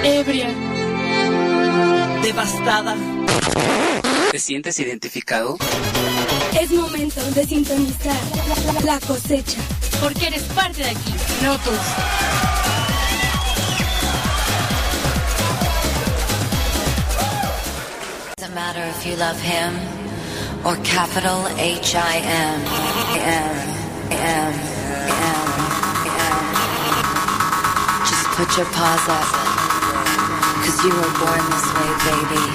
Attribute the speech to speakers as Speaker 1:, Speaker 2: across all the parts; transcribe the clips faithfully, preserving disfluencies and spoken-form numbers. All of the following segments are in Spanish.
Speaker 1: ebria,
Speaker 2: devastada. ¿Te sientes identificado?
Speaker 3: Es momento de sintonizar La Cosecha,
Speaker 1: porque eres parte de aquí, Notus.
Speaker 4: Doesn't matter if you love him or capital H I M M M M M. Just put your paws up, 'cause you were born this way, baby.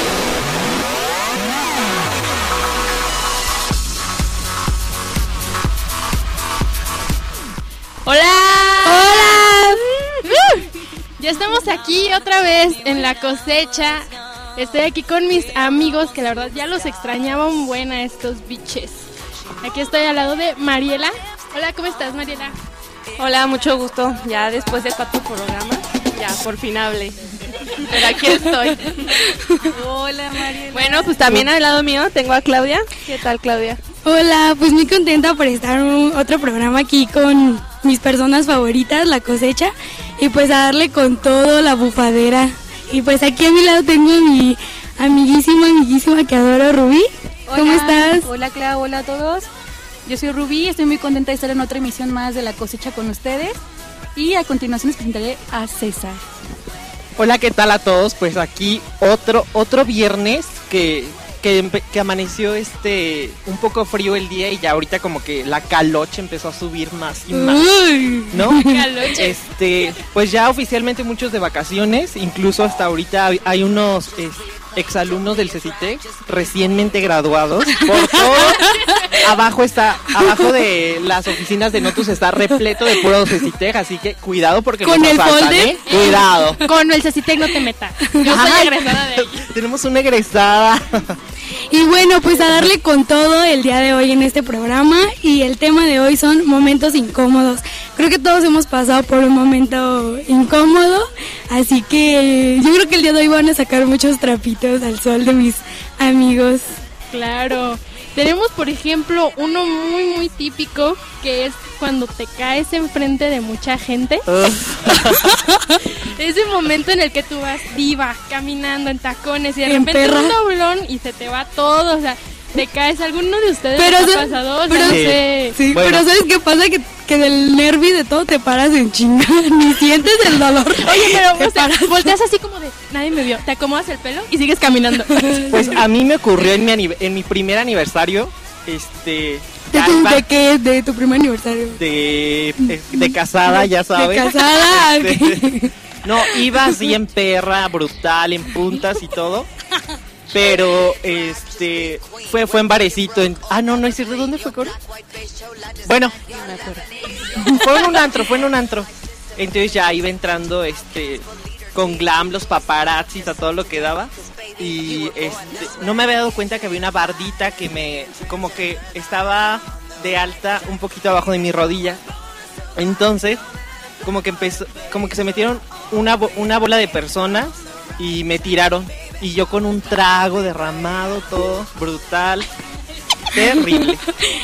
Speaker 1: ¡Hola!
Speaker 3: ¡Hola!
Speaker 1: Uh, ya estamos aquí otra vez en La Cosecha. Estoy aquí con mis amigos que la verdad ya los extrañaba un buen a estos biches. Aquí estoy al lado de Mariela. Hola, ¿cómo estás, Mariela?
Speaker 5: Hola, mucho gusto. Ya después de cuatro programas, ya por fin hablé. Pero aquí estoy.
Speaker 1: Hola, Mariela.
Speaker 5: Bueno, pues también al lado mío tengo a Claudia. ¿Qué tal, Claudia?
Speaker 3: Hola, pues muy contenta por estar en un, otro programa aquí con mis personas favoritas, La Cosecha, y pues a darle con todo la bufadera. Y pues aquí a mi lado tengo a mi amiguísima, amiguísima que adoro, Rubí.
Speaker 6: Hola,
Speaker 3: ¿Cómo estás?
Speaker 6: Hola, Clau, hola a todos. Yo soy Rubí, estoy muy contenta de estar en otra emisión más de La Cosecha con ustedes. Y a continuación les presentaré a César.
Speaker 7: Hola, ¿qué tal a todos? Pues aquí otro otro viernes que, que, que amaneció este un poco frío el día y ya ahorita como que la caloche empezó a subir más y más,
Speaker 3: Uy.
Speaker 7: ¿no?
Speaker 1: Caloche.
Speaker 7: Este, pues ya oficialmente muchos de vacaciones, incluso hasta ahorita hay, hay unos es, exalumnos del CECITEC recientemente graduados. Por todo, abajo está, abajo de las oficinas de Notus está repleto de puro CECITEC, así que cuidado porque
Speaker 3: ¿Con
Speaker 7: nos
Speaker 3: el
Speaker 7: asaltan,
Speaker 3: folder?
Speaker 7: ¿eh? Cuidado.
Speaker 1: Con el CECITEC no te metas. Yo soy
Speaker 7: Ay,
Speaker 1: egresada de ahí.
Speaker 7: Tenemos una egresada.
Speaker 3: Y bueno, pues a darle con todo el día de hoy en este programa, y el tema de hoy son momentos incómodos. Creo que todos hemos pasado por un momento incómodo, así que yo creo que el día de hoy van a sacar muchos trapitos al sol de mis amigos.
Speaker 1: Claro. Tenemos, por ejemplo, uno muy, muy típico, que es cuando te caes enfrente de mucha gente. Ese momento en el que tú vas viva, caminando en tacones y de
Speaker 3: En
Speaker 1: repente
Speaker 3: perra.
Speaker 1: un doblón y se te va todo, o sea, te caes. ¿Alguno de ustedes
Speaker 3: Pero
Speaker 1: les ha
Speaker 3: se-
Speaker 1: pasado? O sea,
Speaker 3: pero-
Speaker 1: no sé.
Speaker 3: Sí,
Speaker 7: Bueno.
Speaker 3: pero ¿sabes qué pasa? Que, que del nervio y de todo te paras en chinga, ni sientes el dolor.
Speaker 1: Oye, pero
Speaker 3: Te
Speaker 1: o sea,
Speaker 3: paras.
Speaker 1: volteas así como de, nadie me vio, te acomodas el pelo y sigues caminando.
Speaker 7: Pues a mí me ocurrió en mi, anive- en mi primer aniversario, este...
Speaker 3: ¿De,
Speaker 7: ya
Speaker 3: tu,
Speaker 7: iba
Speaker 3: ¿De qué? ¿De tu primer aniversario?
Speaker 7: de, de, de casada, ya sabes.
Speaker 3: De casada,
Speaker 7: Este, no, iba así en perra, brutal, en puntas y todo. Pero, este, fue, fue en barecito. En, ah, no, no es cierto. ¿Dónde fue, Coro? Bueno, fue en un antro, fue en un antro. Entonces ya iba entrando, este, con glam, los paparazzis, a todo lo que daba. Y este, no me había dado cuenta que había una bardita que me, como que estaba de alta un poquito abajo de mi rodilla. Entonces, como que empezó, como que se metieron una, bo- una bola de personas y me tiraron. Y yo con un trago derramado, todo brutal, terrible.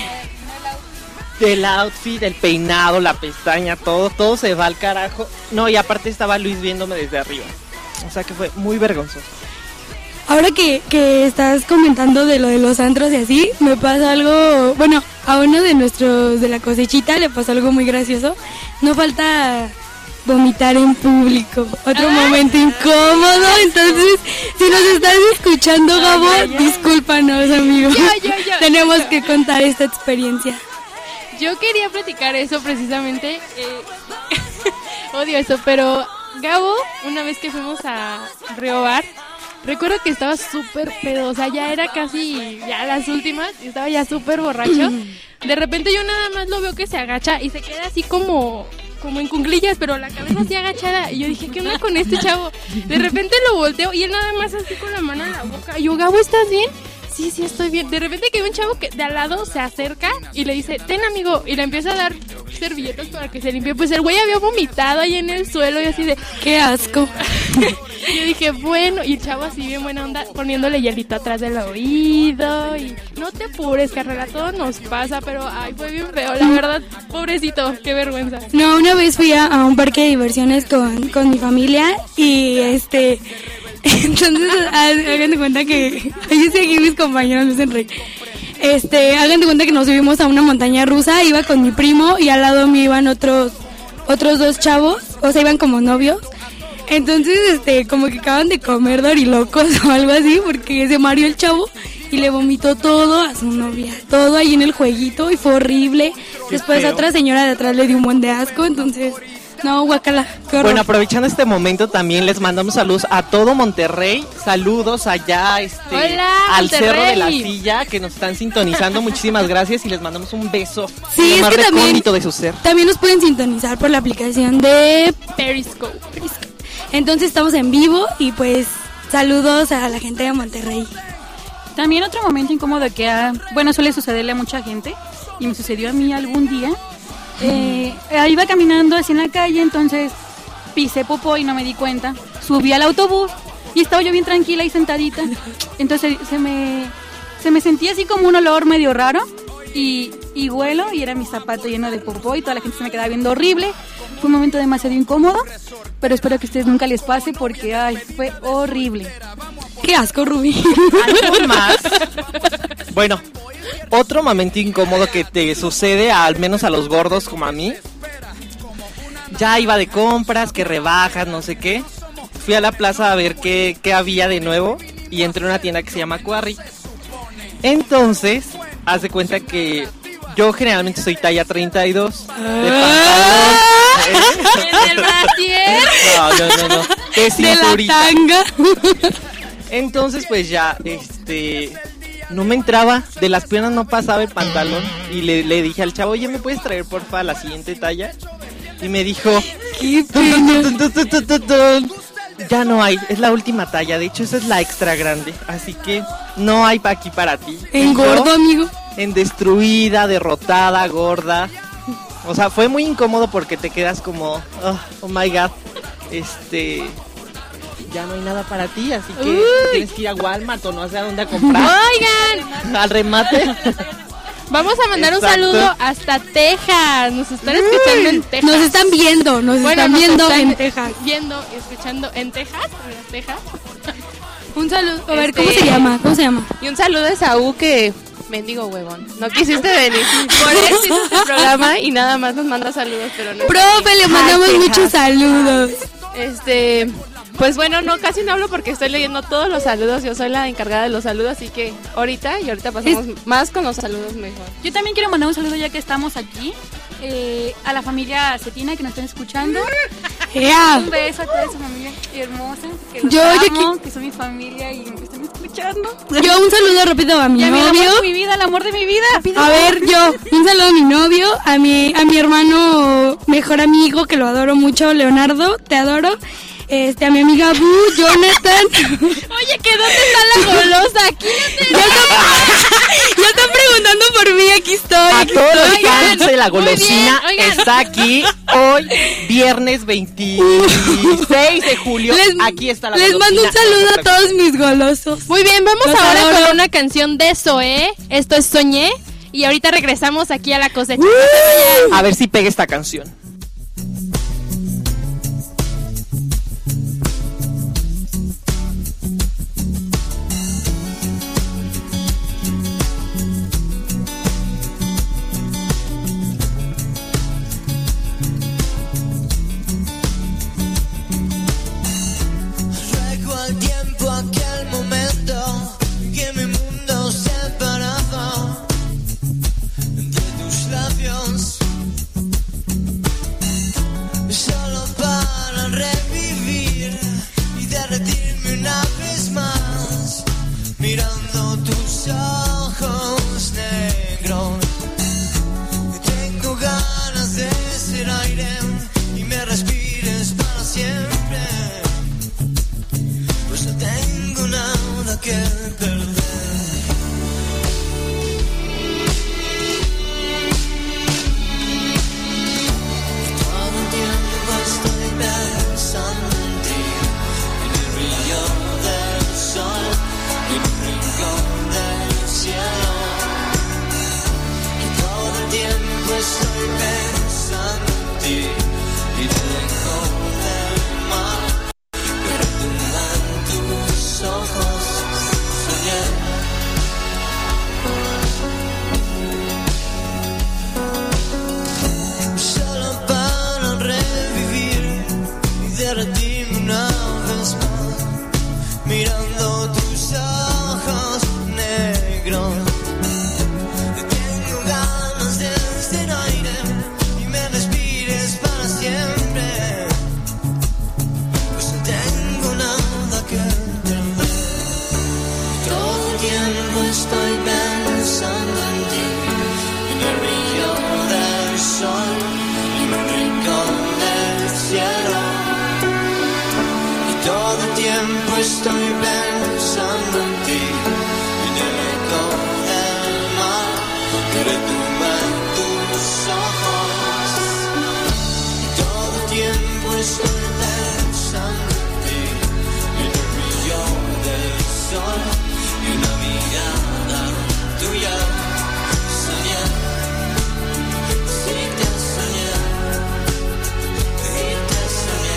Speaker 7: Del outfit, el peinado, la pestaña, todo, todo se va al carajo. No, y aparte estaba Luis viéndome desde arriba. O sea que fue muy vergonzoso.
Speaker 3: Ahora que, que estás comentando de lo de los antros y así, me pasa algo, bueno, a uno de nuestros de La Cosechita le pasó algo muy gracioso. No falta vomitar en público, otro momento incómodo. Entonces, si nos estás escuchando, Gabo, discúlpanos, amigo.
Speaker 1: Yo, yo, yo.
Speaker 3: Tenemos que contar esta experiencia.
Speaker 1: Yo quería platicar eso precisamente. eh, odio eso, pero Gabo, una vez que fuimos a Río Bar, recuerdo que estaba súper pedo, o sea, ya era casi ya las últimas, y estaba ya súper borracho. De repente yo nada más lo veo que se agacha y se queda así como, como en cuclillas, pero la cabeza así agachada. Y yo dije, ¿qué onda con este chavo? De repente lo volteo y él nada más así con la mano en la boca. Y yo, Gabo, ¿estás bien? sí, sí, estoy bien. De repente que un chavo que de al lado se acerca y le dice, ten amigo, y le empieza a dar servilletas para que se limpie. Pues el güey había vomitado ahí en el suelo y así de,
Speaker 3: qué asco.
Speaker 1: Y yo dije, bueno, y el chavo así bien buena onda, poniéndole hielito atrás del oído y no te apures, carnal, todo nos pasa, pero ay, fue bien feo, la verdad, pobrecito, qué vergüenza.
Speaker 3: No, una vez fui a, a un parque de diversiones con, con mi familia y este... Entonces, hagan de cuenta que... Ahí sí, aquí mis compañeros me hacen reír. Este, hagan de cuenta que nos subimos a una montaña rusa, iba con mi primo y al lado me iban otros otros dos chavos, o sea, iban como novios. Entonces, este, como que acaban de comer dorilocos o algo así, porque se mareó el chavo y le vomitó todo a su novia, todo ahí en el jueguito y fue horrible. Después
Speaker 7: feo.
Speaker 3: otra señora de atrás le dio un buen de asco, entonces, no, guacala, qué horror.
Speaker 7: Bueno, aprovechando este momento también les mandamos saludos a todo Monterrey, saludos allá este
Speaker 1: Hola,
Speaker 7: al
Speaker 1: Monterrey.
Speaker 7: Cerro de la Silla que nos están sintonizando, muchísimas gracias y les mandamos un beso.
Speaker 3: Sí,
Speaker 7: lo
Speaker 3: es
Speaker 7: más
Speaker 3: que también-
Speaker 7: recóndito de su ser.
Speaker 3: También nos pueden sintonizar por la aplicación de
Speaker 1: Periscope.
Speaker 3: Entonces estamos en vivo y pues saludos a la gente de Monterrey.
Speaker 6: También otro momento incómodo que, ha, bueno, suele sucederle a mucha gente y me sucedió a mí algún día. Eh, iba caminando así en la calle, entonces pisé popó y no me di cuenta. Subí al autobús y estaba yo bien tranquila y sentadita. Entonces se me, se me sentía así como un olor medio raro y, y huelo y era mi zapato lleno de popó y toda la gente se me quedaba viendo horrible. Fue un momento demasiado incómodo, pero espero que a ustedes nunca les pase porque ay, fue horrible.
Speaker 3: Qué asco, Rubí.
Speaker 7: ¿Algo más? Bueno, otro momento incómodo que te sucede, al menos a los gordos como a mí. Ya iba de compras, que rebajas, no sé qué. Fui a la plaza a ver qué, qué había de nuevo y entré a una tienda que se llama Quarry. Entonces, haz de cuenta que yo generalmente soy talla treinta y dos de pantalón.
Speaker 1: ¿En el brasier?
Speaker 7: No, no, no, no. De
Speaker 3: De la
Speaker 7: cinturita.
Speaker 3: tanga.
Speaker 7: Entonces pues ya, este, no me entraba, de las piernas no pasaba el pantalón y le, le dije al chavo, oye, ¿me puedes traer porfa la siguiente talla? Y me dijo,
Speaker 3: Qué
Speaker 7: "Tun,
Speaker 3: pena.
Speaker 7: tun, tun, tun, tun, tun, tun". Ya no hay, es la última talla, de hecho esa es la extra grande, así que no hay pa' aquí para ti.
Speaker 3: En
Speaker 7: Y yo,
Speaker 3: gordo, amigo.
Speaker 7: en destruida, derrotada, gorda. O sea, fue muy incómodo porque te quedas como, oh, oh my god, este, ya no hay nada para ti, así que
Speaker 1: Uy.
Speaker 7: tienes que ir a Walmart o no sé a dónde a comprar.
Speaker 1: Oigan,
Speaker 7: Al remate.
Speaker 1: vamos a mandar
Speaker 7: Exacto.
Speaker 1: un saludo hasta Texas. Nos están escuchando en Texas.
Speaker 3: Nos están viendo, nos
Speaker 1: Bueno,
Speaker 3: están
Speaker 1: nos
Speaker 3: viendo
Speaker 1: están
Speaker 3: en Texas.
Speaker 1: Viendo y escuchando en Texas, en Texas.
Speaker 3: Un saludo. A ver,
Speaker 5: Este-
Speaker 3: ¿cómo se llama? ¿Cómo se llama?
Speaker 5: Y un saludo a Saúl que... Mendigo huevón. No quisiste venir. Por eso hiciste este programa y nada más nos manda saludos, pero no.
Speaker 3: Profe, le mandamos
Speaker 5: Texas.
Speaker 3: muchos saludos.
Speaker 5: Este, pues bueno, no, casi no hablo porque estoy leyendo todos los saludos. Yo soy la encargada de los saludos, así que ahorita y ahorita pasamos más con los saludos mejor.
Speaker 6: Yo también quiero mandar un saludo ya que estamos aquí eh, a la familia Cetina que nos están escuchando.
Speaker 3: ¡Ea!
Speaker 6: Un beso a toda esa familia hermosa que los
Speaker 3: Yo- yo
Speaker 6: amo, que son mi familia y me están escuchando.
Speaker 3: Yo un saludo rápido a mi
Speaker 6: Y a mi el
Speaker 3: novio.
Speaker 6: amor de mi vida, el amor de mi vida.
Speaker 3: A ver, yo un saludo a mi novio, a mi a mi hermano mejor amigo que lo adoro mucho, Leonardo, te adoro. Este, a mi amiga Bu, Jonathan.
Speaker 1: Oye, ¿que dónde está la golosa? Aquí no te...
Speaker 3: Ya están, ya están preguntando por mí, aquí estoy.
Speaker 7: A
Speaker 3: aquí
Speaker 7: todos los
Speaker 3: estoy.
Speaker 7: fans de la
Speaker 1: muy bien,
Speaker 7: golosina
Speaker 1: oigan.
Speaker 7: está aquí hoy, viernes veintiséis de julio.
Speaker 3: Les,
Speaker 7: Aquí está la
Speaker 3: les
Speaker 7: golosina.
Speaker 3: mando un saludo a todos mis golosos.
Speaker 1: Muy bien, vamos
Speaker 3: Los
Speaker 1: ahora
Speaker 3: adoro.
Speaker 1: con una canción de Zoé. Esto es Soñé. Y ahorita regresamos aquí a la cosecha.
Speaker 7: A ver si pega esta canción.
Speaker 8: Ruego al tiempo aquel momento que mi mundo se paraba entre tus labios. pensando en ti y te dejo del mar que retumba en tus ojos. Soñé. Solo para revivir y derretirme una vez más, mirando tus ojos negros. Tengo ganas de este aire y me respires para siempre, pues no tengo nada que temer. Todo el tiempo estoy pensando en ti, en el brillo del sol, en un rincón del cielo. Y todo el tiempo estoy pensando en ti, en el eco del mar que retumba en tus ojos. Y todo el tiempo estoy pensando en ti, en el brillo del sol y una mirada tuya. Soñé, sí te soñé, sí te soñé.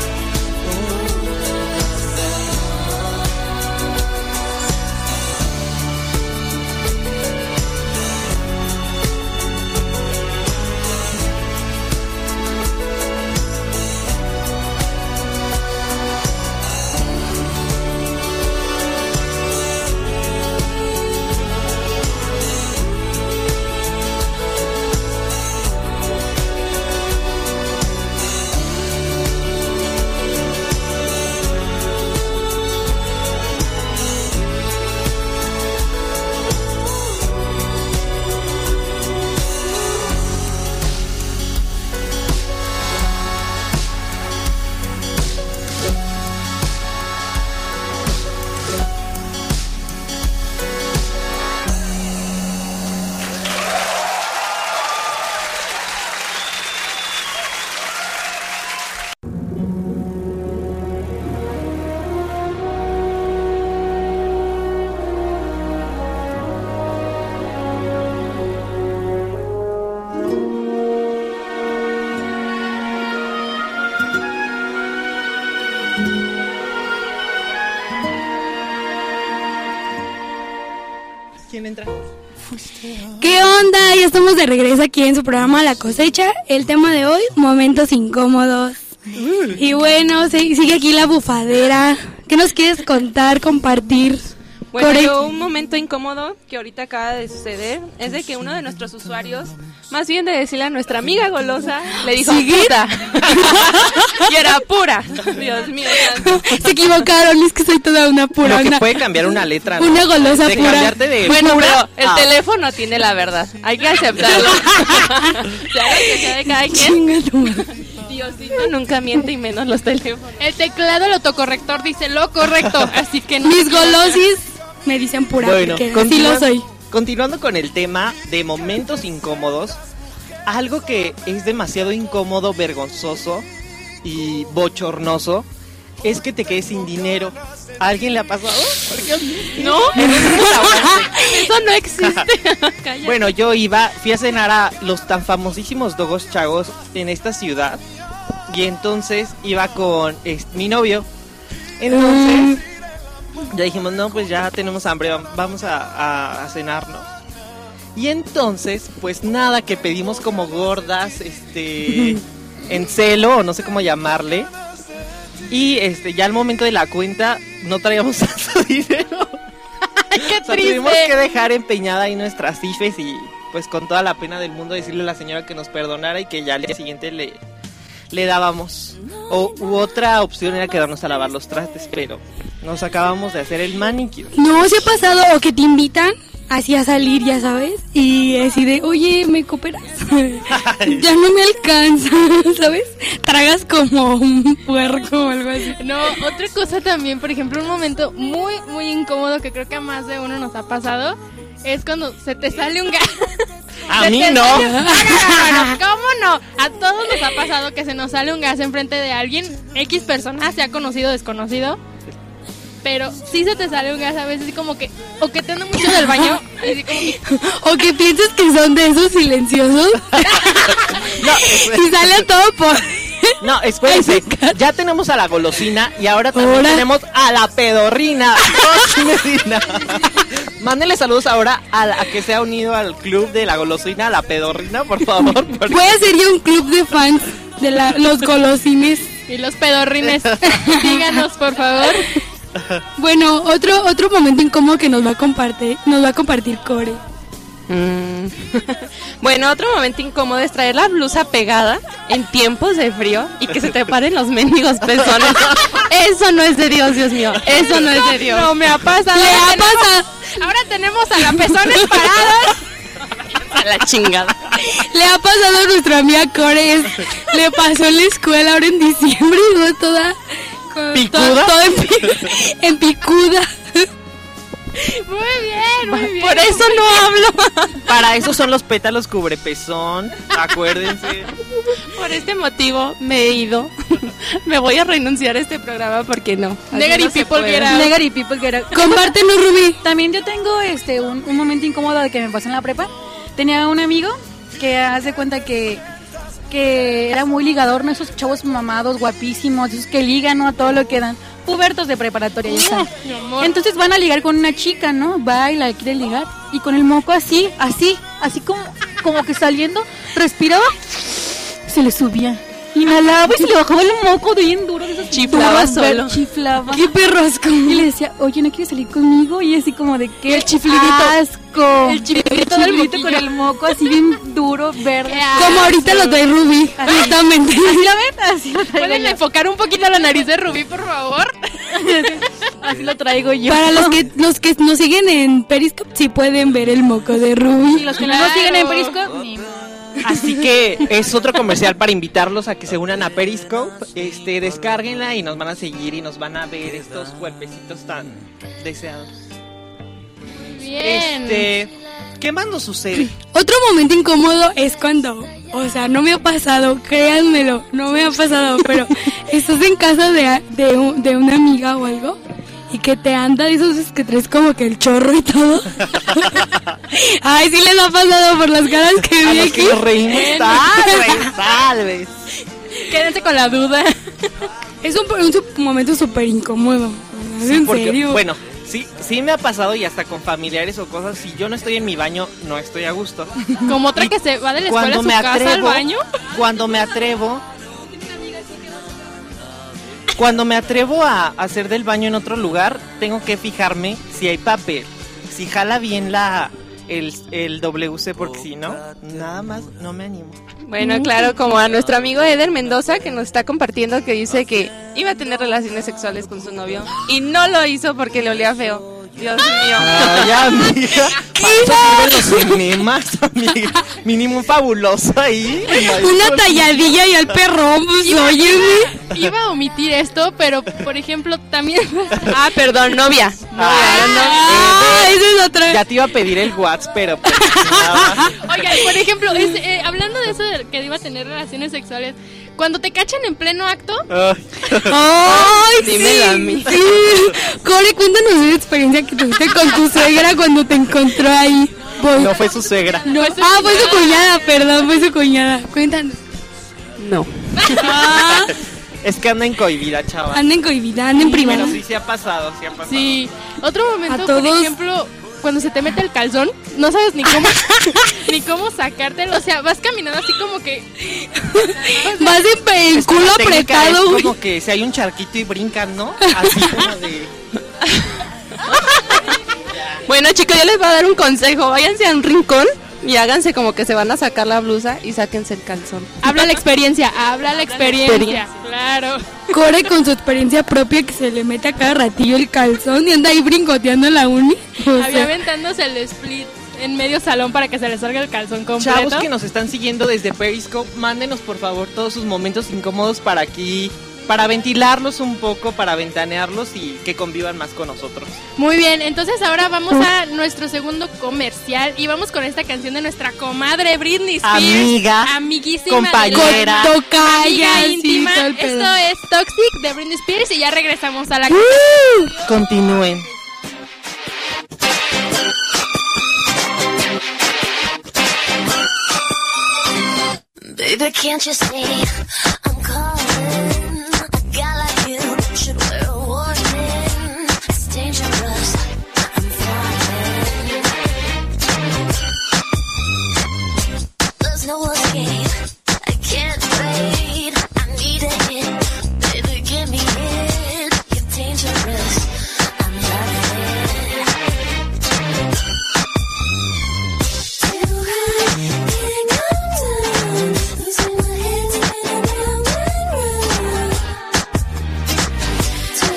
Speaker 7: ¿Quién entra?
Speaker 3: ¿Qué onda? Ya estamos de regreso aquí en su programa La Cosecha. El tema de hoy, momentos incómodos. Y bueno, se- sigue aquí la bufadera. ¿Qué nos quieres contar, compartir?
Speaker 5: Bueno,
Speaker 3: Core-
Speaker 5: yo un momento incómodo que ahorita acaba de suceder es de que uno de nuestros usuarios, más bien de decirle a nuestra amiga golosa, le dijo
Speaker 3: ¿Sigue?
Speaker 5: puta. Y era pura. Dios mío. santo.
Speaker 3: Se equivocaron, es que soy toda una pura.
Speaker 7: Lo que
Speaker 3: una-
Speaker 7: puede cambiar una letra, ¿no?
Speaker 3: Una golosa
Speaker 7: de
Speaker 3: pura.
Speaker 7: cambiarte de
Speaker 5: Bueno,
Speaker 7: pura
Speaker 5: pero el
Speaker 7: a-
Speaker 5: teléfono tiene la verdad. Hay que aceptarlo. Sea lo que sea de cada quien.
Speaker 3: Chinga tu madre.
Speaker 5: Diosito nunca miente y menos los teléfonos.
Speaker 1: El teclado, el autocorrector dice lo correcto, así que no.
Speaker 3: Mis golosis me dicen pura,
Speaker 7: Bueno,
Speaker 3: porque así
Speaker 7: continua-
Speaker 3: lo soy.
Speaker 7: continuando con el tema de momentos incómodos, algo que es demasiado incómodo, vergonzoso y bochornoso es que te quedes sin dinero. ¿A alguien le ha pasado? Porque
Speaker 5: No, eso no existe. Cállate.
Speaker 7: bueno, yo iba, fui a cenar a los tan famosísimos Dogos Chagos en esta ciudad y entonces iba con es, mi novio. Entonces ya dijimos, no, pues ya tenemos hambre, vam- vamos a, a, a cenar, ¿no? Y entonces, pues nada, que pedimos como gordas, este, en celo, o no sé cómo llamarle. Y este, ya al momento de la cuenta, no traíamos tanto dinero.
Speaker 1: ¡Ay, qué
Speaker 7: O sea,
Speaker 1: triste!
Speaker 7: tuvimos que dejar empeñada ahí nuestras cifes y pues con toda la pena del mundo decirle a la señora que nos perdonara y que ya al día siguiente le, le dábamos. O u otra opción era quedarnos a lavar los trastes, pero nos acabamos de hacer el manicure.
Speaker 3: No, se ha pasado o que te invitan así a salir, ya sabes, y así de, oye, ¿me cooperas? Ya no me alcanza, ¿sabes? Tragas como un puerco o algo así.
Speaker 1: No, otra cosa también, por ejemplo, un momento muy, muy incómodo que creo que a más de uno nos ha pasado, es cuando se te sale un gas.
Speaker 7: A
Speaker 1: Se
Speaker 7: mí
Speaker 1: te
Speaker 7: no.
Speaker 1: sale- No, no, no, no, ¿cómo no? A todos nos ha pasado que se nos sale un gas enfrente de alguien, X persona, sea conocido o desconocido. pero sí se te sale un gas a veces, así como que, o que te anda mucho del baño, así como que,
Speaker 3: O que piensas que son de esos silenciosos.
Speaker 7: No, es-
Speaker 3: Y sale todo por...
Speaker 7: no, espérense. Ya tenemos a la golosina y ahora también
Speaker 3: Ahora.
Speaker 7: tenemos a la pedorrina. Rosy Medina. Mándenle saludos ahora a la a que se ha unido al club de la golosina, a la pedorrina, por favor. porque-
Speaker 3: Voy a hacer yo un club de fans de la, los golosines.
Speaker 1: y los pedorrines, díganos por favor.
Speaker 3: Bueno, otro otro momento incómodo que nos va a compartir, nos va a compartir Core.
Speaker 5: Mm. Bueno, otro momento incómodo es traer la blusa pegada en tiempos de frío y que se te paren los mendigos pezones. Eso no es de Dios, Dios mío. Eso no es de Dios.
Speaker 1: No me ha pasado.
Speaker 3: Le
Speaker 1: Ahora
Speaker 3: ha
Speaker 1: tenemos-
Speaker 3: pasado,
Speaker 1: Ahora tenemos a la pezones parados.
Speaker 5: A la chingada.
Speaker 3: le ha pasado a nuestra amiga Core, es- le pasó en la escuela ahora en diciembre y no toda con-
Speaker 7: ¿Picuda?
Speaker 3: to- todo en, pi- en picuda.
Speaker 1: Muy bien, muy bien.
Speaker 5: Por eso no hablo.
Speaker 7: Para eso son los pétalos cubrepezón. Acuérdense.
Speaker 5: Por este motivo me he ido. Me voy a renunciar a este programa porque no. así
Speaker 1: Negri
Speaker 5: no se
Speaker 1: people
Speaker 5: puede.
Speaker 1: get out.
Speaker 6: Negari people que era.
Speaker 3: Compártenos, Rubí.
Speaker 6: También yo tengo este un, un momento incómodo de que me pasó en la prepa. Tenía un amigo que hace cuenta que que era muy ligador, ¿no? Esos chavos mamados, guapísimos, esos que ligan, ¿no? A todo lo que dan. Pubertos de preparatoria, ya saben.
Speaker 1: Mi amor.
Speaker 6: Entonces van a ligar con una chica, ¿no? Va y la quiere ligar. Y con el moco así, así, así como, como que saliendo, respiraba, se le subía. Inhalaba y se le bajaba el moco de bien duro. De esos
Speaker 5: Chiflaba
Speaker 6: duros, ver-
Speaker 5: solo.
Speaker 6: Chiflaba.
Speaker 3: Qué perrosco.
Speaker 6: Y le decía, oye, ¿no quieres salir conmigo? Y así como de que
Speaker 1: El chiflidito.
Speaker 6: asco.
Speaker 1: El chiflidito
Speaker 6: El
Speaker 1: del
Speaker 6: chiflidito
Speaker 1: moquillo.
Speaker 6: con el moco así bien duro, verde.
Speaker 3: Como ahorita lo trae Rubí,
Speaker 6: Así.
Speaker 3: justamente.
Speaker 6: ¿Así lo ven? Así lo traigo
Speaker 1: ¿Pueden
Speaker 6: yo.
Speaker 1: enfocar un poquito la nariz de Rubí, por favor?
Speaker 6: Así lo traigo yo.
Speaker 3: Para los que los que nos siguen en Periscope, sí pueden ver el moco de
Speaker 6: Y
Speaker 3: Rubí.
Speaker 6: los que no nos
Speaker 1: Claro.
Speaker 6: siguen en Periscope, ni modo.
Speaker 7: Así que es otro comercial para invitarlos a que se unan a Periscope. Este, descárguenla y nos van a seguir y nos van a ver estos cuerpecitos tan deseados.
Speaker 1: Bien.
Speaker 7: Este, ¿qué más nos sucede?
Speaker 3: Otro momento incómodo es cuando, o sea, no me ha pasado, créanmelo, no me ha pasado, pero estás en casa de, de, un- de una amiga o algo y que te anda de esos que traes como que el chorro y todo. Ay, sí les ha pasado por las caras que
Speaker 7: A
Speaker 3: vi
Speaker 7: los
Speaker 3: aquí.
Speaker 7: que nos reímos, tal vez, tal vez.
Speaker 1: Quédense con la duda.
Speaker 3: Es un, un su- momento súper incómodo. ¿Es
Speaker 7: Sí,
Speaker 3: en
Speaker 7: porque,
Speaker 3: serio?
Speaker 7: bueno, sí, sí me ha pasado y hasta con familiares o cosas. Si yo no estoy en mi baño, no estoy a gusto.
Speaker 1: Como otra que se va de la escuela a
Speaker 7: Cuando
Speaker 1: su
Speaker 7: me
Speaker 1: casa al
Speaker 7: atrevo,
Speaker 1: baño.
Speaker 7: cuando me atrevo, cuando me atrevo a hacer del baño en otro lugar, tengo que fijarme si hay papel, si jala bien la el, el W C, porque si no, nada más no me animo.
Speaker 5: Bueno, claro, como a nuestro amigo Eder Mendoza que nos está compartiendo que dice que iba a tener relaciones sexuales con su novio y no lo hizo porque le olía feo. Dios mío.
Speaker 7: Ay, amiga, para eso sirven los enemas, amiga. Mínimo un fabuloso ahí.
Speaker 3: Una talladilla y al perrón, pues óyeme.
Speaker 1: Iba a omitir esto, pero por ejemplo también.
Speaker 5: Ah, perdón, novia.
Speaker 3: Ah, esa es otra.
Speaker 7: Ya te iba a pedir el WhatsApp, pero pues, nada.
Speaker 1: Oigan, por ejemplo, es, eh, hablando de eso de que iba a tener relaciones sexuales, cuando te cachan en pleno acto,
Speaker 7: Ay.
Speaker 3: Ay,
Speaker 5: Dímelo
Speaker 3: sí,
Speaker 5: a mí.
Speaker 3: sí. Core, cuéntanos una experiencia que tuviste con tu suegra cuando te encontró ahí. Voy.
Speaker 7: No fue su suegra.
Speaker 3: No.
Speaker 1: Fue su
Speaker 3: Ah, fue su
Speaker 1: cuñada.
Speaker 3: cuñada, perdón, fue su cuñada. Cuéntanos.
Speaker 5: No.
Speaker 3: Ah,
Speaker 7: Es que anda en cohibida, chaval.
Speaker 3: anden cohibida, anden primero.
Speaker 7: Pero sí, sí ha pasado, sí ha pasado.
Speaker 1: sí. Otro momento,
Speaker 3: A
Speaker 1: por
Speaker 3: todos.
Speaker 1: ejemplo, cuando se te mete el calzón, no sabes ni cómo ni cómo sacártelo, o sea, vas caminando así como que
Speaker 3: Vas en pe- el
Speaker 7: Es que
Speaker 3: culo
Speaker 7: la técnica
Speaker 3: apretado,
Speaker 7: es
Speaker 3: güey.
Speaker 7: como que si hay un charquito y brincan, ¿no? Así como de...
Speaker 5: Bueno, chicos, yo les voy a dar un consejo. Váyanse a un rincón y háganse como que se van a sacar la blusa y sáquense el calzón.
Speaker 1: habla la experiencia, habla la experiencia.
Speaker 5: experiencia.
Speaker 1: Claro.
Speaker 3: Core con su experiencia propia que se le mete a cada ratillo el calzón y anda ahí brincoteando en la uni. O
Speaker 1: Había
Speaker 3: sea,
Speaker 1: aventándose el split en medio salón para que se le salga el calzón completo.
Speaker 7: Chavos que nos están siguiendo desde Periscope, mándenos por favor todos sus momentos incómodos para aquí para ventilarlos un poco, para ventanearlos y que convivan más con nosotros.
Speaker 1: Muy bien, entonces ahora vamos a nuestro segundo comercial y vamos con esta canción de nuestra comadre Britney Spears.
Speaker 7: Amiga,
Speaker 1: amiguísima,
Speaker 7: compañera,
Speaker 1: de la-
Speaker 3: tocaya,
Speaker 1: amiga
Speaker 3: sí,
Speaker 1: íntima.
Speaker 3: todo el pedo.
Speaker 1: Esto es Toxic de Britney Spears y ya regresamos a la
Speaker 3: ¡Uh!
Speaker 7: Continúen.
Speaker 8: Baby, can't you see I'm calling? A guy like you should wear a warning. It's dangerous. I'm falling. There's no escape. I can't wait. I need a hit. Baby, give me it. You're dangerous. I'm loving it. Too high, can't come down. Losing my head, spinning round and round. Too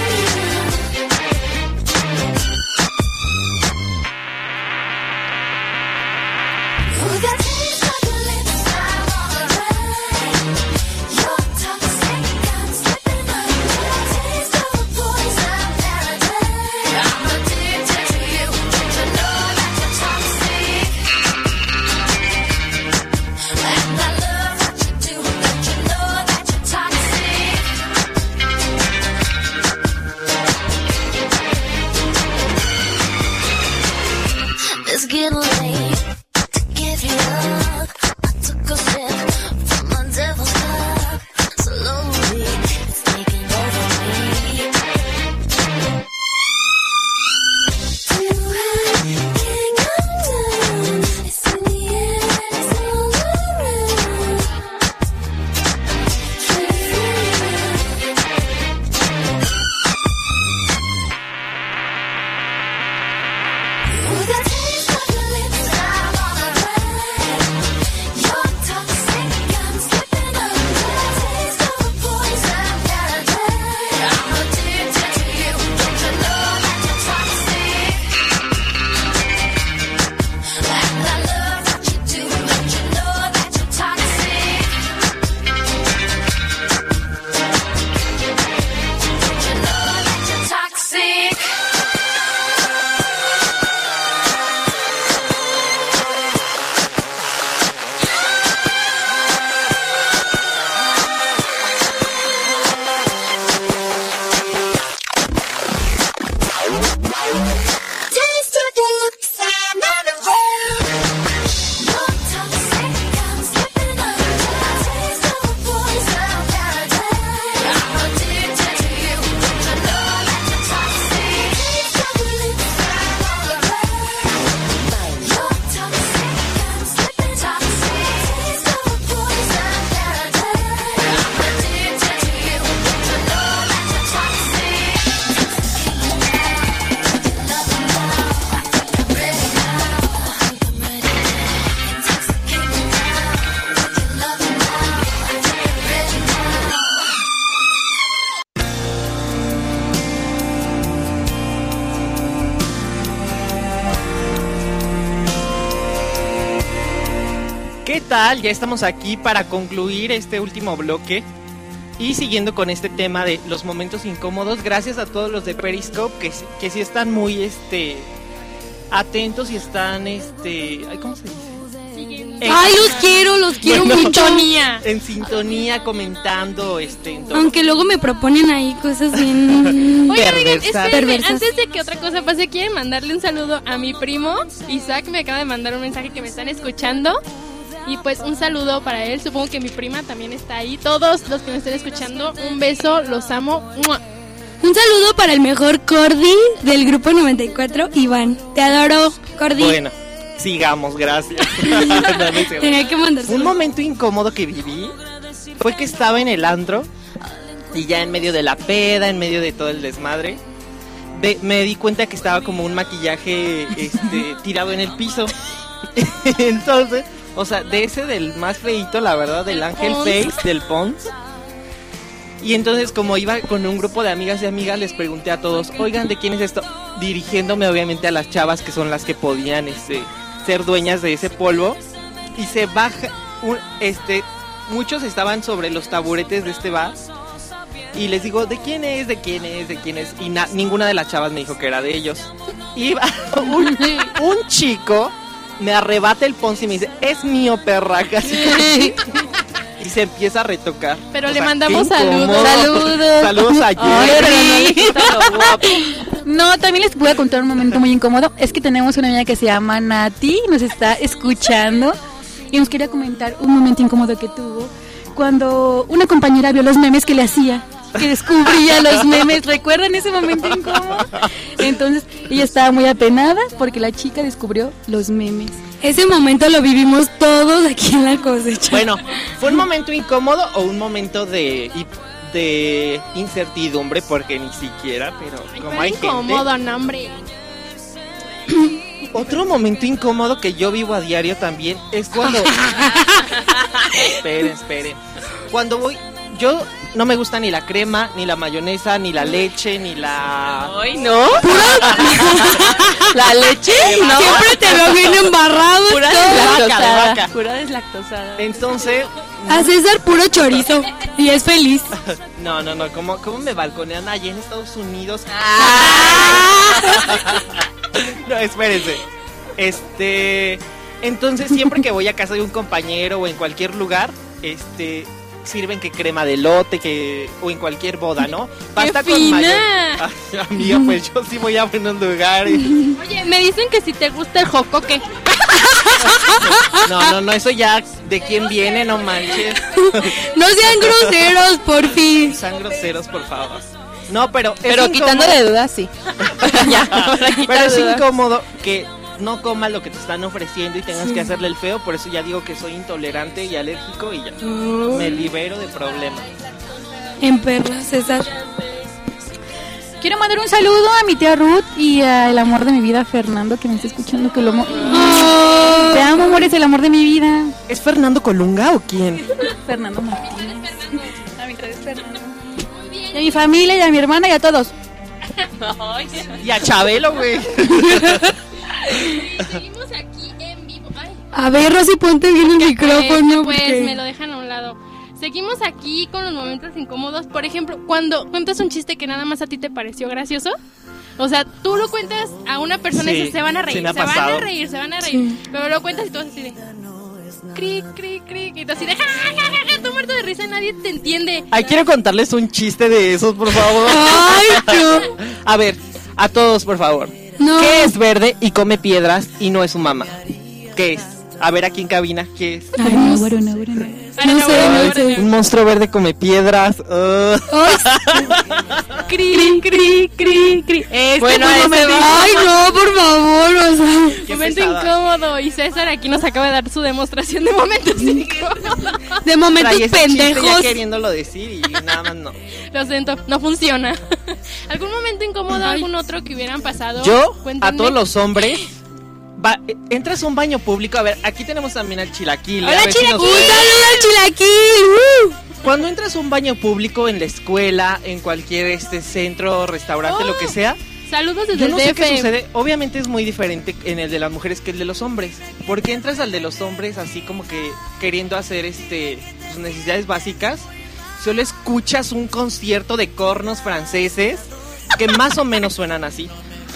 Speaker 8: You got taste on your lips, I'm alright. You're toxic, I'm slipping under. Taste of a poison paradise. I'm addicted to you. Don't you know that you're toxic? And I love what you do. Don't you know that you're toxic? It's getting late to give you up. I took a sip from my devil's cup. Slowly, it's taking over me. Too high, can't come down. It's in the air, it's all around. You got taste of your lips, I'm alright. You're toxic, I'm slipping under. Taste of a poison paradise. I'm addicted to you. Don't you know that you're toxic? And I love what you do. Don't you know that you're toxic? Don't you know that you're toxic? Taste of your lips, I'm not around. You're toxic, I'm slipping under. Taste of a poison paradise. I'm addicted to you. Don't you know that you're toxic? Taste of your lips, I'm alright. You're toxic, I'm slipping toxic. Taste of a poison paradise. I'm addicted to you. Don't you know that you're toxic?
Speaker 7: ¿Qué tal? Ya estamos aquí para concluir este último bloque y siguiendo con este tema de los momentos incómodos. Gracias a todos los de Periscope que, sí- que sí están muy este atentos y están este, ay, ¿cómo se dice? En-
Speaker 3: Ay, los quiero, los quiero
Speaker 7: Bueno,
Speaker 3: mucho.
Speaker 7: en sintonía, comentando este en todo.
Speaker 3: Aunque luego me proponen ahí cosas bien...
Speaker 1: Oye, oigan,
Speaker 7: Perversas.
Speaker 1: espérenme,
Speaker 3: Perversas.
Speaker 1: antes de que otra cosa pase, quieren mandarle un saludo a mi primo Isaac. Me acaba de mandar un mensaje que me están escuchando. Y pues un saludo para él. Supongo que mi prima también está ahí. Todos los que me estén escuchando, un beso, los amo. ¡Mua!
Speaker 3: Un saludo para el mejor Cordy del grupo noventa y cuatro, Iván. Te adoro, Cordy.
Speaker 7: Bueno, sigamos, gracias. No, no es cierto.
Speaker 3: Tenía que mandarse.
Speaker 7: Un momento incómodo que viví fue que estaba en el antro y ya en medio de la peda, en medio de todo el desmadre, ve- me di cuenta que estaba como un maquillaje este, tirado en el piso. Entonces, o sea, de ese del más feíto, la verdad, del Ángel
Speaker 1: Pons.
Speaker 7: Face, del Pons. Y entonces, como iba con un grupo de amigas y amigas, les pregunté a todos, oigan, ¿de quién es esto? Dirigiéndome obviamente a las chavas que son las que podían este, ser dueñas de ese polvo. Y se baja, un, este, muchos estaban sobre los taburetes de este bar. Y les digo, ¿de quién es? ¿De quién es? ¿De quién es? Y na- ninguna de las chavas me dijo que era de ellos. Y un, un chico me arrebata el Ponce y me dice, es mío, perra, casi. Y se empieza a retocar.
Speaker 1: Pero
Speaker 7: O
Speaker 1: le
Speaker 7: sea,
Speaker 1: mandamos
Speaker 7: qué incómodo.
Speaker 1: saludos.
Speaker 5: Saludos.
Speaker 7: Saludos a
Speaker 5: Ay,
Speaker 7: Jerry.
Speaker 5: pero no le quita lo guapo.
Speaker 6: No, también les voy a contar un momento muy incómodo. Es que tenemos una niña que se llama Nati, nos está escuchando y nos quería comentar un momento incómodo que tuvo cuando una compañera vio los memes que le hacía, que descubría los memes. ¿Recuerdan ese momento incómodo? Entonces ella estaba muy apenada porque la chica descubrió los memes.
Speaker 3: Ese momento lo vivimos todos aquí en la cosecha.
Speaker 7: Bueno, ¿fue un momento incómodo o un momento de, de incertidumbre? Porque ni siquiera, pero como
Speaker 1: Fue
Speaker 7: hay gente...
Speaker 1: incómodo, no, hombre.
Speaker 7: Otro momento incómodo que yo vivo a diario también es cuando... esperen, esperen. Cuando voy... Yo no me gusta ni la crema, ni la mayonesa, ni la leche, ni la...
Speaker 5: Ay, ¿no? ¿La leche? No.
Speaker 3: Siempre te veo bien embarrado.
Speaker 5: Pura
Speaker 7: de vaca, de
Speaker 5: deslactosada.
Speaker 7: vaca.
Speaker 5: Pura deslactosada.
Speaker 7: Entonces...
Speaker 3: A César puro chorizo y es feliz.
Speaker 7: No, no, no, ¿cómo, cómo me balconean allá en Estados Unidos? No, espérense. Este... Entonces, siempre que voy a casa de un compañero o en cualquier lugar, este... sirven que crema de elote, que o en cualquier boda, ¿no? Pasta con
Speaker 1: fina!
Speaker 7: mayonesa. Ay, amiga, pues yo sí voy a buenos lugares.
Speaker 1: Oye, me dicen que si te gusta el jocoque.
Speaker 7: No, no, no, eso ya de quién viene, no manches.
Speaker 3: No sean groseros, por fin.
Speaker 7: Sean groseros, por favor. No, pero es
Speaker 5: Pero quitando
Speaker 7: incómodo-
Speaker 5: de dudas, sí. Ya, para quitar
Speaker 7: Pero es
Speaker 5: dudas.
Speaker 7: incómodo que no comas lo que te están ofreciendo y tengas que hacerle el feo, por eso ya digo que soy intolerante y alérgico y ya me libero de problemas.
Speaker 3: En perra, César.
Speaker 6: Quiero mandar un saludo a mi tía Ruth y al amor de mi vida, Fernando, que me está escuchando, que lo amo. Te amo, amor, es el amor de mi vida.
Speaker 7: ¿Es Fernando Colunga o quién?
Speaker 6: Fernando Martínez. A mi Fernando. Y a mi familia, y a mi hermana, y a todos.
Speaker 7: Y a Chabelo, güey.
Speaker 1: Seguimos aquí en vivo. Ay,
Speaker 3: A ver, Rosy, ponte bien el micrófono.
Speaker 1: pues,
Speaker 3: porque-
Speaker 1: me lo dejan a un lado. Seguimos aquí con los momentos incómodos. Por ejemplo, cuando cuentas un chiste que nada más a ti te pareció gracioso. O sea, tú lo cuentas a una persona y
Speaker 7: Sí,
Speaker 1: dices, se van a
Speaker 7: sí
Speaker 1: reír,
Speaker 7: me ha
Speaker 1: se van a
Speaker 7: pasado.
Speaker 1: reír, se van a reír. Pero lo cuentas y tú vas así de... Cric, cric, cric. Y tú así de... Ja, ja, ja, ja, tú muerto de risa, nadie te entiende.
Speaker 7: Ay, quiero contarles un chiste de esos, por favor.
Speaker 3: Ay, no.
Speaker 7: A ver, a todos, por favor.
Speaker 3: No.
Speaker 7: ¿Qué es verde y come piedras y no es su mamá? ¿Qué es? A ver, aquí en cabina, ¿qué es?
Speaker 6: Ay, no, bueno, no, bueno, no.
Speaker 1: Ay,
Speaker 3: No sé,
Speaker 1: bueno,
Speaker 3: no sé.
Speaker 1: bueno.
Speaker 7: Un monstruo verde come piedras. uh.
Speaker 1: Cri, cri, cri, cri. Este
Speaker 5: Bueno,
Speaker 1: fue un
Speaker 5: ese
Speaker 1: momento,
Speaker 3: Ay, no, por favor, o sea.
Speaker 7: Qué
Speaker 1: momento
Speaker 7: pesada.
Speaker 1: incómodo. Y César aquí nos acaba de dar su demostración de momentos incómodos.
Speaker 3: De momentos
Speaker 7: Traía ese chiste ya
Speaker 3: pendejos.
Speaker 7: queriéndolo decir y nada más no.
Speaker 1: Lo siento, no funciona. ¿Algún momento incómodo, algún otro que hubieran pasado?
Speaker 7: Yo, a
Speaker 1: Cuéntenme.
Speaker 7: todos los hombres, va- eh, entras a un baño público. A ver, aquí tenemos también al Chilaquil.
Speaker 1: Hola,
Speaker 7: a ver si nos
Speaker 3: Un
Speaker 1: Chilaquil.
Speaker 7: puede-
Speaker 3: saludo al chilaquil. uh.
Speaker 7: Cuando entras a un baño público en la escuela, en cualquier este centro, restaurante,
Speaker 1: Oh,
Speaker 7: lo que sea,
Speaker 1: Saludos desde
Speaker 7: yo
Speaker 1: el
Speaker 7: no
Speaker 1: D
Speaker 7: sé
Speaker 1: F.
Speaker 7: qué sucede. Obviamente es muy diferente en el de las mujeres que el de los hombres. Porque entras al de los hombres así como que queriendo hacer este sus necesidades básicas. Solo escuchas un concierto de cornos franceses que más o menos suenan así.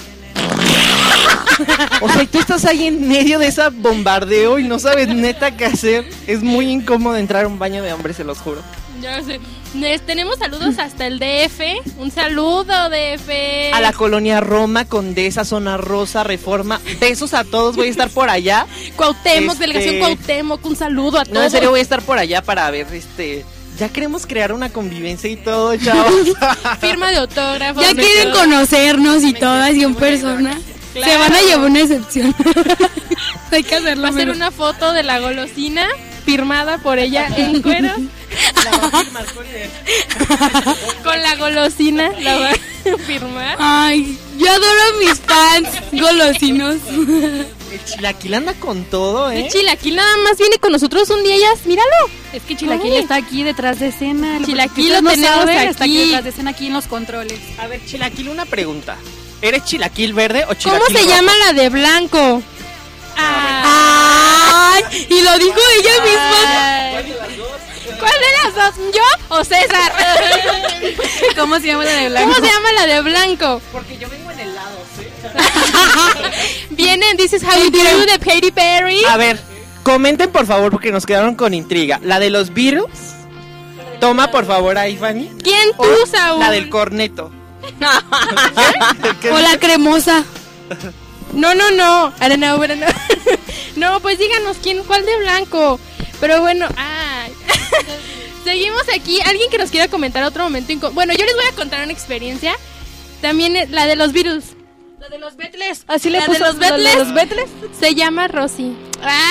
Speaker 7: O sea, y tú estás ahí en medio de ese bombardeo y no sabes neta qué hacer. Es muy incómodo entrar a un baño de hombres, se los juro.
Speaker 1: Ya sé. Les- tenemos saludos hasta el D F. Un saludo, D F.
Speaker 7: A la colonia Roma, Condesa, Zona Rosa, Reforma. Besos a todos, voy a estar por allá.
Speaker 1: Cuauhtémoc,
Speaker 7: Este-
Speaker 1: delegación Cuauhtémoc. Un saludo a todos.
Speaker 7: No, en serio, voy a estar por allá para ver, este... Ya queremos crear una convivencia y todo, chavos.
Speaker 1: Firma de autógrafos.
Speaker 3: Ya
Speaker 1: de
Speaker 3: quieren
Speaker 1: todo.
Speaker 3: conocernos y todas y en persona.
Speaker 1: Claro.
Speaker 3: Se van a llevar una excepción. Hay que hacerlo.
Speaker 1: Va a ser
Speaker 3: pero-
Speaker 1: una foto de la golosina firmada por ella en cuero. Con la golosina la va a firmar.
Speaker 3: Ay, yo adoro a mis fans golosinos.
Speaker 7: El Chilaquil anda con todo, ¿eh?
Speaker 1: El Chilaquil nada más viene con nosotros un día, ya, míralo.
Speaker 6: Es que Chilaquil
Speaker 1: Ay.
Speaker 6: está aquí detrás de escena.
Speaker 1: Chilaquil
Speaker 6: Ustedes
Speaker 1: lo tenemos
Speaker 6: Está aquí
Speaker 1: aquí.
Speaker 6: detrás de escena, aquí en los controles.
Speaker 7: A ver, Chilaquil, una pregunta. ¿Eres Chilaquil verde o
Speaker 1: ¿Cómo
Speaker 7: Chilaquil
Speaker 1: se
Speaker 7: rojo?
Speaker 1: llama la de blanco? Ah,
Speaker 3: Ay, y lo dijo ella misma.
Speaker 1: Ay. ¿Cuál de las dos? ¿Yo o César?
Speaker 6: ¿Cómo se llama la de blanco?
Speaker 1: ¿Cómo se llama la de blanco?
Speaker 7: Porque yo vengo en helado, ¿sí?
Speaker 1: Vienen This is How You Do de Katy Perry.
Speaker 7: A ver, comenten por favor porque nos quedaron con intriga. La de los virus. Toma por favor ahí, Fanny.
Speaker 1: ¿Quién tú,
Speaker 7: O
Speaker 1: Saúl?
Speaker 7: la del corneto. ¿Qué?
Speaker 3: O la cremosa.
Speaker 1: No, no, no. I don't know, I don't know. No, pues díganos quién, cuál de blanco. Pero bueno, ay. Seguimos aquí. Alguien que nos quiera comentar otro momento. inco- Bueno, yo les voy a contar una experiencia. También eh, la de los virus.
Speaker 6: La de los Betles. Así le
Speaker 1: La
Speaker 6: puso
Speaker 1: de los
Speaker 6: la de
Speaker 1: Betles.
Speaker 6: los Betles.
Speaker 1: Se llama Rosy. Ah.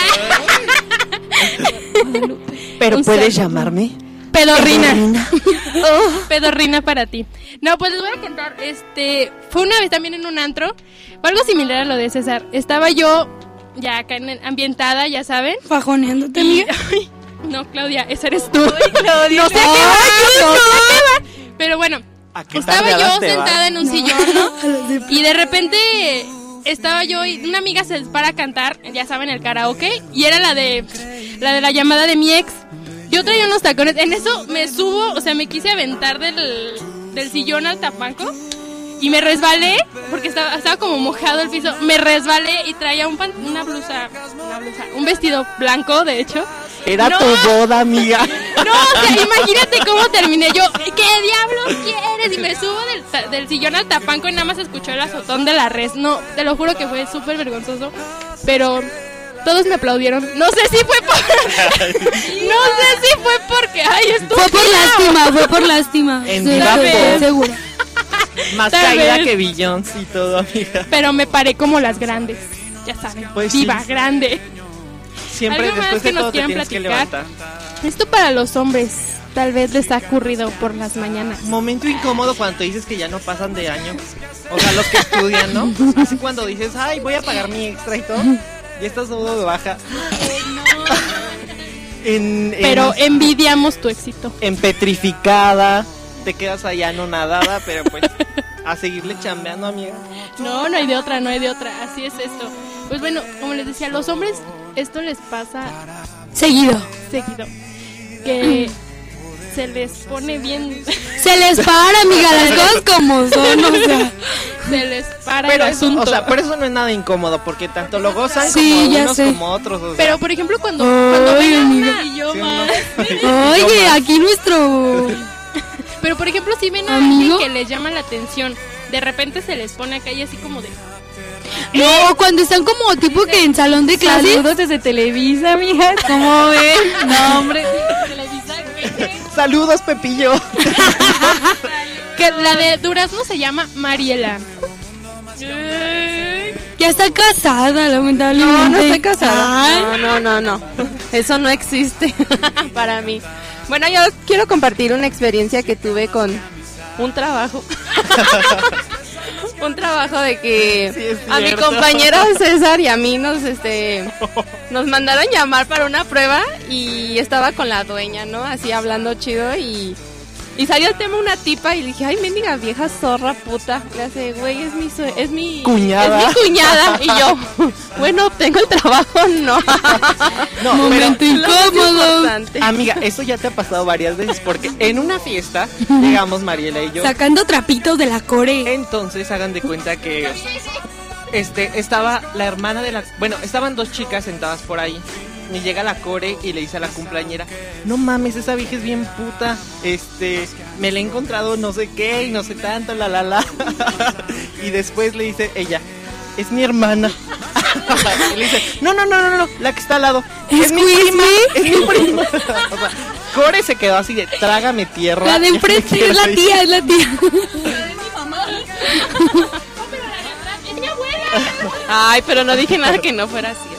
Speaker 7: Pero
Speaker 1: Un
Speaker 7: puedes
Speaker 1: saludo.
Speaker 7: llamarme
Speaker 1: Pedorrina. Oh, pedorrina para ti. No, pues les voy a contar. Este, fue una vez también en un antro. Fue algo similar a lo de César. Estaba yo ya acá en, ambientada, ya saben.
Speaker 3: Fajoneándote,
Speaker 1: Y-
Speaker 3: amiga.
Speaker 1: Ay, no, Claudia, esa eres tú.
Speaker 6: Claudia,
Speaker 1: no sé a qué va, no sé a qué va. Pero bueno,
Speaker 7: ¿A qué
Speaker 1: estaba yo
Speaker 7: tardadas te
Speaker 1: sentada
Speaker 7: vas?
Speaker 1: en un sillón, ¿no? Y de repente estaba yo y una amiga se para a cantar, ya saben, el karaoke, y era la de la de la llamada de mi ex. Yo traía unos tacones, en eso me subo, o sea, me quise aventar del, del sillón al tapanco y me resbalé porque estaba, estaba como mojado el piso. Me resbalé y traía un pan- una blusa, una blusa, un vestido blanco, de hecho.
Speaker 7: Era
Speaker 1: No.
Speaker 7: tu boda, amiga.
Speaker 1: No, o sea, imagínate cómo terminé yo. ¿Qué diablos quieres? Y me subo del, ta- del sillón al tapanco y nada más escuchó el azotón de la res. No, te lo juro que fue súper vergonzoso. Pero todos me aplaudieron. No sé si fue por... No sé si fue porque... Ay, estuvo...
Speaker 3: Fue por lástima, fue por lástima.
Speaker 7: En
Speaker 3: Sí,
Speaker 7: viva
Speaker 3: estoy
Speaker 7: voz.
Speaker 3: segura.
Speaker 7: Más
Speaker 1: Tal
Speaker 7: caída
Speaker 1: vez.
Speaker 7: que Beyoncé y todo, amiga.
Speaker 1: Pero me paré como las grandes. Ya saben.
Speaker 7: Pues sí.
Speaker 1: Viva, grande.
Speaker 7: Siempre
Speaker 1: ¿Algo más
Speaker 7: después
Speaker 1: que
Speaker 7: de
Speaker 1: nos
Speaker 7: todo te
Speaker 1: quieran
Speaker 7: tienes que
Speaker 1: platicar?
Speaker 7: levantar.
Speaker 1: Esto para los hombres. Tal vez les ha ocurrido por las mañanas.
Speaker 7: Momento incómodo cuando dices que ya no pasan de año. O sea, los que estudian, ¿no? Así cuando dices, ay, voy a pagar mi extra y todo. Y estás todo de baja. En, en-
Speaker 1: Pero envidiamos tu éxito.
Speaker 7: en petrificada. Te quedas allá no nadada, pero pues a seguirle chambeando, amiga.
Speaker 1: No, no hay de otra, no hay de otra. Así es esto. Pues bueno, como les decía, a los hombres esto les pasa
Speaker 3: Seguido.
Speaker 1: seguido. Que se les pone bien,
Speaker 3: Se les para, amiga, las cosas como son, o sea.
Speaker 1: se les para
Speaker 7: Pero
Speaker 1: el
Speaker 7: eso,
Speaker 1: asunto.
Speaker 7: o sea, por eso no es nada incómodo, porque tanto lo gozan
Speaker 3: Sí,
Speaker 7: como
Speaker 3: ya
Speaker 7: unos
Speaker 3: sé.
Speaker 7: como otros. O sea,
Speaker 1: Pero por ejemplo, cuando,
Speaker 3: Ay,
Speaker 1: cuando ven a
Speaker 3: amiga.
Speaker 1: una y yo
Speaker 7: ¿sí o
Speaker 1: más.
Speaker 7: no?
Speaker 3: Oye, aquí nuestro.
Speaker 1: Pero por ejemplo, si ven a
Speaker 3: ¿Amigo?
Speaker 1: alguien que les llama la atención, de repente se les pone acá y así como de.
Speaker 3: No, cuando están como tipo que en salón de clases.
Speaker 6: Saludos desde Televisa, amigas. ¿Cómo ven? No, hombre.
Speaker 7: Saludos, Pepillo.
Speaker 1: Que la de Durazno se llama Mariela.
Speaker 3: Ya está casada, lamentablemente.
Speaker 5: No, no estoy casada.
Speaker 3: Ay.
Speaker 5: No, no, no, no. Eso no existe para mí. Bueno, yo quiero compartir una experiencia que tuve con un trabajo. Un trabajo de que
Speaker 7: Sí, es
Speaker 5: a mi
Speaker 7: cierto.
Speaker 5: compañero César y a mí nos este nos mandaron llamar para una prueba y estaba con la dueña, ¿no? Así hablando chido y y salió el tema una tipa y le dije, ay, mendiga vieja zorra puta. Le hace, güey, es mi sue- es mi
Speaker 7: Cuñada.
Speaker 5: es mi cuñada y yo, bueno, tengo el trabajo, no.
Speaker 7: No,
Speaker 3: Momento
Speaker 7: pero,
Speaker 5: Lo más
Speaker 3: incómodo.
Speaker 5: importante.
Speaker 7: amiga, eso ya te ha pasado varias veces, porque en una fiesta llegamos Mariela y yo.
Speaker 3: Sacando trapitos de la core.
Speaker 7: Entonces hagan de cuenta que este estaba la hermana de la, bueno, estaban dos chicas sentadas por ahí. Y llega la core y le dice a la cumpleañera, no mames, esa vieja es bien puta, este, me la he encontrado no sé qué y no sé tanto, la la la. Y después le dice ella, es mi hermana. Y le dice, no, no, no, no, no, la que está al lado. Es mi
Speaker 3: Excuse
Speaker 7: prima,
Speaker 3: me.
Speaker 7: es mi prima. O sea, Core se quedó así de trágame tierra.
Speaker 3: La de enfrente es la tía, es la tía.
Speaker 5: Ay, pero no dije nada que no fuera cierto.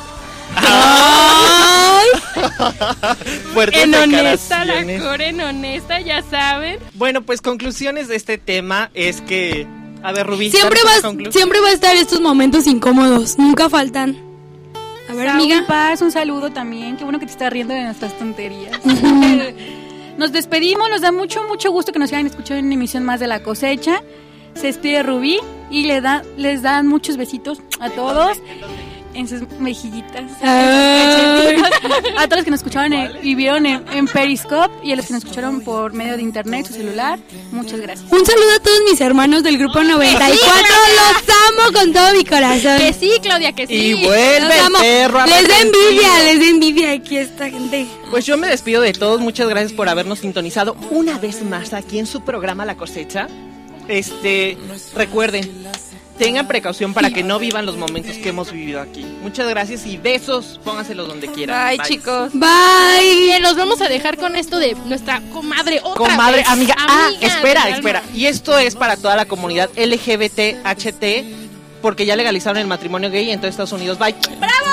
Speaker 3: Ay.
Speaker 7: Fuertes
Speaker 1: En honesta, la
Speaker 7: declaraciones.
Speaker 1: core en honesta, ya saben.
Speaker 7: Bueno, pues conclusiones de este tema es que, a ver, Rubí,
Speaker 3: Siempre
Speaker 7: ¿cuál es tu
Speaker 3: va,
Speaker 7: conclu-
Speaker 3: siempre va a estar estos momentos incómodos. Nunca faltan. A ver,
Speaker 6: Saúl
Speaker 3: amiga.
Speaker 6: Paz, un saludo también. Qué bueno que te estás riendo de nuestras tonterías. Nos despedimos, nos da mucho, mucho gusto que nos hayan escuchado en una emisión más de La Cosecha. Se despide Rubí y le da, les dan muchos besitos a todos. en sus mejillitas.
Speaker 3: Ay.
Speaker 6: A todos los que nos escucharon eh, y vieron en, en Periscope y a los que nos escucharon por medio de internet, su celular, muchas gracias.
Speaker 3: Un saludo a todos mis hermanos del grupo noventa y cuatro. Los amo con todo mi corazón.
Speaker 1: Que sí, Claudia, que sí.
Speaker 7: Y vuelve
Speaker 3: Los
Speaker 7: el
Speaker 3: amo.
Speaker 7: perro
Speaker 3: Les da
Speaker 7: arrepentido.
Speaker 3: envidia, les da envidia aquí esta gente.
Speaker 7: Pues yo me despido de todos, muchas gracias por habernos sintonizado una vez más aquí en su programa La Cosecha. Este, recuerden, tengan precaución para que no vivan los momentos que hemos vivido aquí. Muchas gracias y besos, pónganselos donde quieran.
Speaker 5: Bye, chicos.
Speaker 3: Bye.
Speaker 1: Bien, los vamos a dejar con esto de nuestra comadre otra
Speaker 7: Comadre,
Speaker 1: vez.
Speaker 7: amiga, ah,
Speaker 1: Amiga
Speaker 7: espera,
Speaker 1: del
Speaker 7: espera.
Speaker 1: alma.
Speaker 7: Y esto es para toda la comunidad L G B T H T, porque ya legalizaron el matrimonio gay en todo Estados Unidos. Bye.
Speaker 3: ¡Bravo!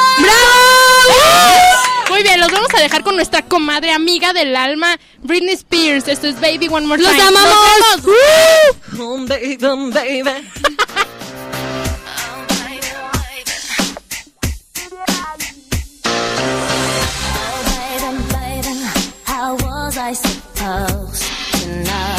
Speaker 1: Muy bien, los vamos a dejar con nuestra comadre amiga del alma, Britney Spears. Esto es Baby One More
Speaker 3: ¡Los
Speaker 1: Time.
Speaker 3: amamos!
Speaker 1: ¡Nos vemos!
Speaker 7: Oh, baby, baby.
Speaker 8: Baby, baby, how was I supposed to know?